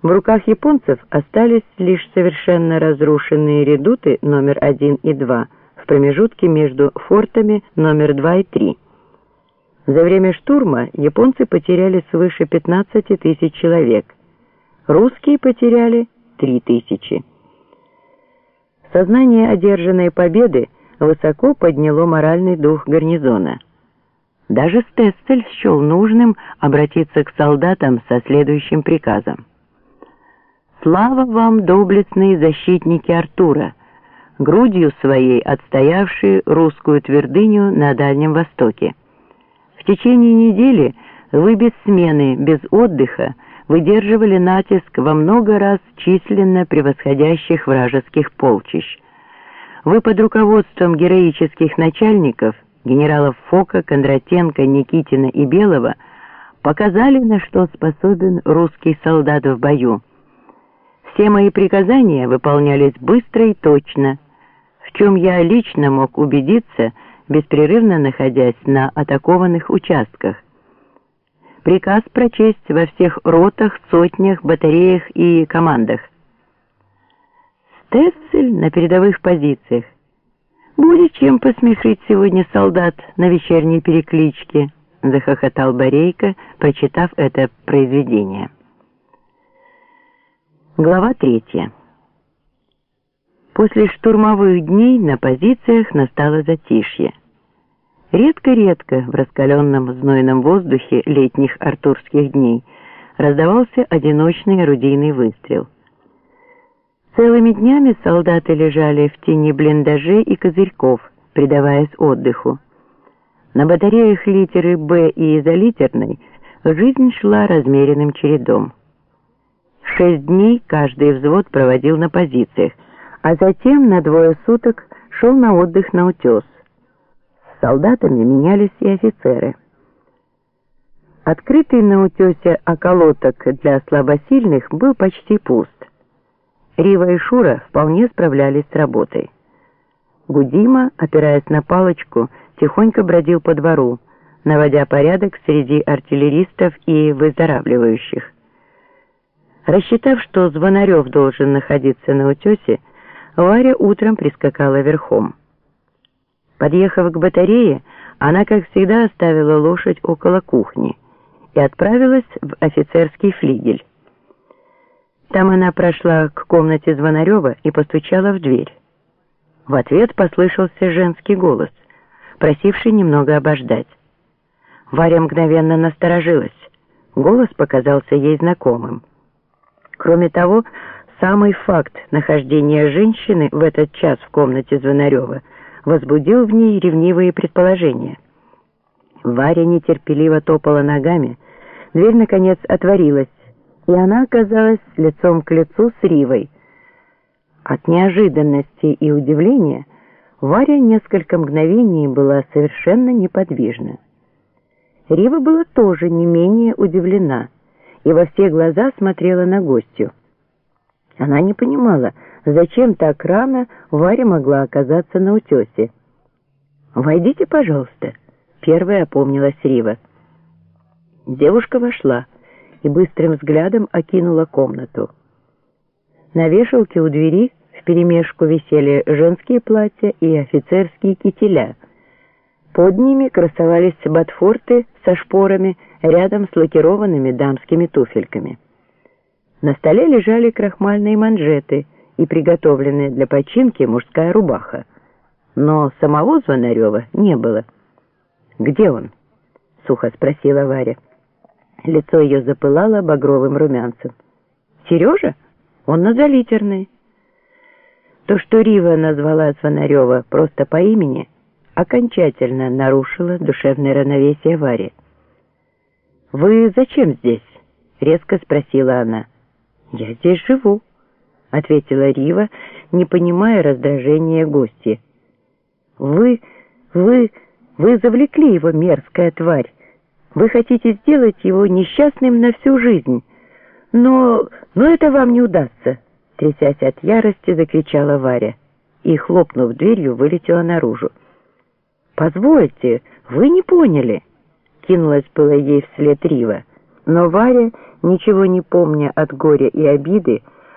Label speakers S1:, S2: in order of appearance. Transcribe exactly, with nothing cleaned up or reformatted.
S1: В руках японцев остались лишь совершенно разрушенные редуты номер один и два в промежутке между фортами номер два и три. За время штурма японцы потеряли свыше пятнадцати тысяч человек, русские потеряли три тысячи. Сознание одержанной победы высоко подняло моральный дух гарнизона. Даже Стесцель счел нужным обратиться к солдатам со следующим приказом. «Слава вам, доблестные защитники Артура, грудью своей отстоявшие русскую твердыню на Дальнем Востоке. В течение недели вы без смены, без отдыха выдерживали натиск во много раз численно превосходящих вражеских полчищ. Вы под руководством героических начальников, генералов Фока, Кондратенко, Никитина и Белого, показали, на что способен русский солдат в бою. Все мои приказания выполнялись быстро и точно, в чем я лично мог убедиться, беспрерывно находясь на атакованных участках. Приказ прочесть во всех ротах, сотнях, батареях и командах. Стесцель на передовых позициях. «Будет чем посмешить сегодня солдат на вечерней перекличке», — захохотал Борейко, прочитав это произведение. Глава третья. После штурмовых дней на позициях настало затишье. Редко-редко в раскаленном знойном воздухе летних артурских дней раздавался одиночный орудийный выстрел. Целыми днями солдаты лежали в тени блиндажей и козырьков, предаваясь отдыху. На батареях литеры «Б» и изолитерной жизнь шла размеренным чередом. Шесть дней каждый взвод проводил на позициях, а затем на двое суток шел на отдых на утес. С солдатами менялись и офицеры. Открытый на утесе околоток для слабосильных был почти пуст. Рива и Шура вполне справлялись с работой. Гудима, опираясь на палочку, тихонько бродил по двору, наводя порядок среди артиллеристов и выздоравливающих. Рассчитав, что Звонарев должен находиться на утесе, Варя утром прискакала верхом. Подъехав к батарее, она, как всегда, оставила лошадь около кухни и отправилась в офицерский флигель. Там она прошла к комнате Звонарева и постучала в дверь. В ответ послышался женский голос, просивший немного обождать. Варя мгновенно насторожилась. Голос показался ей знакомым. Кроме того, самый факт нахождения женщины в этот час в комнате Звонарева возбудил в ней ревнивые предположения. Варя нетерпеливо топала ногами, дверь наконец отворилась, и она оказалась лицом к лицу с Ривой. От неожиданности и удивления Варя несколько мгновений была совершенно неподвижна. Рива была тоже не менее удивлена и во все глаза смотрела на гостью. Она не понимала, зачем так рано Варя могла оказаться на утесе. «Войдите, пожалуйста», — первая опомнилась Рива. Девушка вошла и быстрым взглядом окинула комнату. На вешалке у двери вперемешку висели женские платья и офицерские кителя. Под ними красовались ботфорты со шпорами рядом с лакированными дамскими туфельками. На столе лежали крахмальные манжеты и приготовленная для починки мужская рубаха. Но самого Звонарева не было. «Где он?» — сухо спросила Варя. Лицо ее запылало багровым румянцем. «Сережа? Он на залитерной». То, что Рива назвала Звонарева просто по имени, окончательно нарушило душевное равновесие Вари. «Вы зачем здесь?» — резко спросила она. «Я здесь живу», — ответила Рива, не понимая раздражения гостья. «Вы, вы, вы завлекли его, мерзкая тварь. Вы хотите сделать его несчастным на всю жизнь. Но, но это вам не удастся», — трясясь от ярости, закричала Варя и, хлопнув дверью, вылетела наружу. «Позвольте, вы не поняли», — кинулась было ей вслед Рива. Но Варя, ничего не помня от горя и обиды,